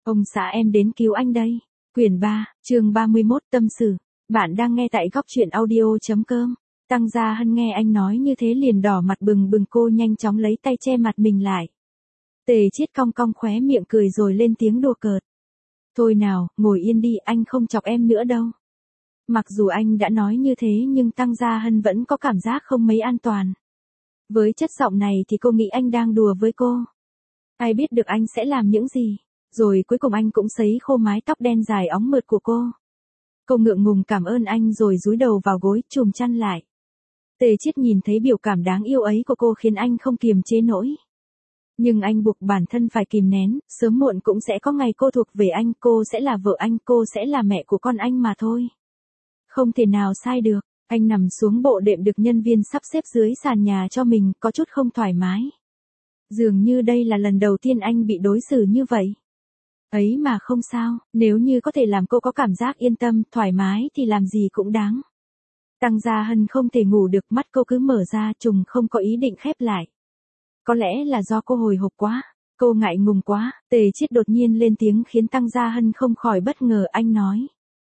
Ông xã em đến cứu anh đây. Quyển 3, chương 31 tâm sự. Bạn đang nghe tại góc truyện audio.com. Tăng Gia Hân nghe anh nói như thế liền đỏ mặt bừng bừng, cô nhanh chóng lấy tay che mặt mình lại. Tề Chiết cong cong khóe miệng cười rồi lên tiếng đùa cợt. Thôi nào, ngồi yên đi, anh không chọc em nữa đâu. Mặc dù anh đã nói như thế nhưng Tăng Gia Hân vẫn có cảm giác không mấy an toàn. Với chất giọng này thì cô nghĩ anh đang đùa với cô. Ai biết được anh sẽ làm những gì. Rồi cuối cùng anh cũng sấy khô mái tóc đen dài óng mượt của cô. Cô ngượng ngùng cảm ơn anh rồi dúi đầu vào gối chùm chăn lại. Tề Chiết nhìn thấy biểu cảm đáng yêu ấy của cô khiến anh không kiềm chế nổi. Nhưng anh buộc bản thân phải kìm nén, sớm muộn cũng sẽ có ngày cô thuộc về anh, cô sẽ là vợ anh, cô sẽ là mẹ của con anh mà thôi. Không thể nào sai được, anh nằm xuống bộ đệm được nhân viên sắp xếp dưới sàn nhà cho mình, có chút không thoải mái. Dường như đây là lần đầu tiên anh bị đối xử như vậy. Ấy mà không sao, nếu như có thể làm cô có cảm giác yên tâm, thoải mái thì làm gì cũng đáng. Tăng Gia Hân không thể ngủ được, mắt cô cứ mở ra trùng không có ý định khép lại. Có lẽ là do cô hồi hộp quá, cô ngại ngùng quá, Tề Chiết đột nhiên lên tiếng khiến Tăng Gia Hân không khỏi bất ngờ, anh nói.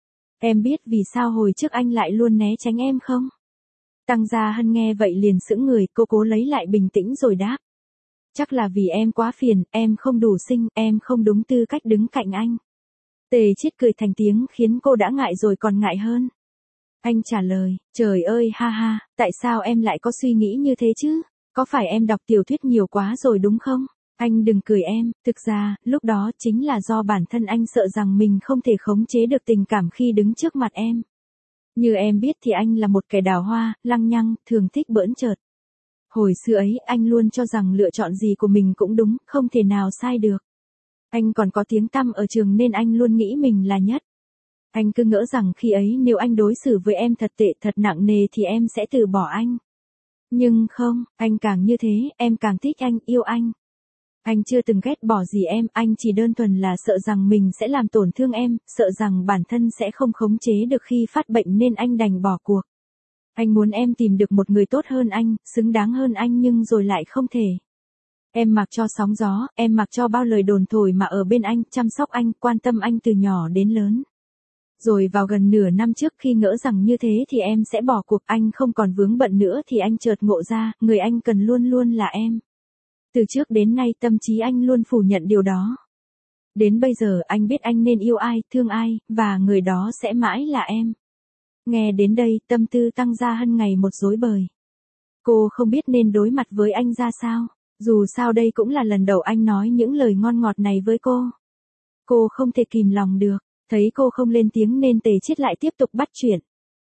Em biết vì sao hồi trước anh lại luôn né tránh em không? Tăng Gia Hân nghe vậy liền sững người, cô cố lấy lại bình tĩnh rồi đáp. Chắc là vì em quá phiền, em không đủ xinh, em không đúng tư cách đứng cạnh anh. Tề Chiết cười thành tiếng khiến cô đã ngại rồi còn ngại hơn. Anh trả lời, trời ơi ha ha, tại sao em lại có suy nghĩ như thế chứ? Có phải em đọc tiểu thuyết nhiều quá rồi đúng không? Anh đừng cười em, thực ra, lúc đó chính là do bản thân anh sợ rằng mình không thể khống chế được tình cảm khi đứng trước mặt em. Như em biết thì anh là một kẻ đào hoa, lăng nhăng, thường thích bỡn chợt. Hồi xưa ấy, anh luôn cho rằng lựa chọn gì của mình cũng đúng, không thể nào sai được. Anh còn có tiếng tăm ở trường nên anh luôn nghĩ mình là nhất. Anh cứ ngỡ rằng khi ấy nếu anh đối xử với em thật tệ, thật nặng nề thì em sẽ từ bỏ anh. Nhưng không, anh càng như thế, em càng thích anh, yêu anh. Anh chưa từng ghét bỏ gì em, anh chỉ đơn thuần là sợ rằng mình sẽ làm tổn thương em, sợ rằng bản thân sẽ không khống chế được khi phát bệnh nên anh đành bỏ cuộc. Anh muốn em tìm được một người tốt hơn anh, xứng đáng hơn anh nhưng rồi lại không thể. Em mặc cho sóng gió, em mặc cho bao lời đồn thổi mà ở bên anh, chăm sóc anh, quan tâm anh từ nhỏ đến lớn. Rồi vào gần nửa năm trước khi ngỡ rằng như thế thì em sẽ bỏ cuộc, anh không còn vướng bận nữa thì anh chợt ngộ ra, người anh cần luôn luôn là em. Từ trước đến nay tâm trí anh luôn phủ nhận điều đó. Đến bây giờ anh biết anh nên yêu ai, thương ai, và người đó sẽ mãi là em. Nghe đến đây, tâm tư Tăng Gia Hân ngày một rối bời. Cô không biết nên đối mặt với anh ra sao, dù sao đây cũng là lần đầu anh nói những lời ngon ngọt này với cô. Cô không thể kìm lòng được, thấy cô không lên tiếng nên Tề Chiết lại tiếp tục bắt chuyện.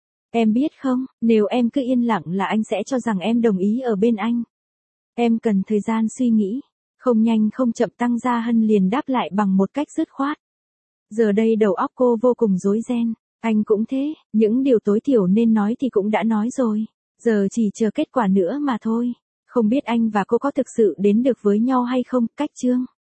Em biết không, nếu em cứ yên lặng là anh sẽ cho rằng em đồng ý ở bên anh. Em cần thời gian suy nghĩ, không nhanh không chậm. Tăng Gia Hân liền đáp lại bằng một cách dứt khoát. Giờ đây đầu óc cô vô cùng rối ren, anh cũng thế, những điều tối thiểu nên nói thì cũng đã nói rồi, giờ chỉ chờ kết quả nữa mà thôi. Không biết anh và cô có thực sự đến được với nhau hay không, cách chương.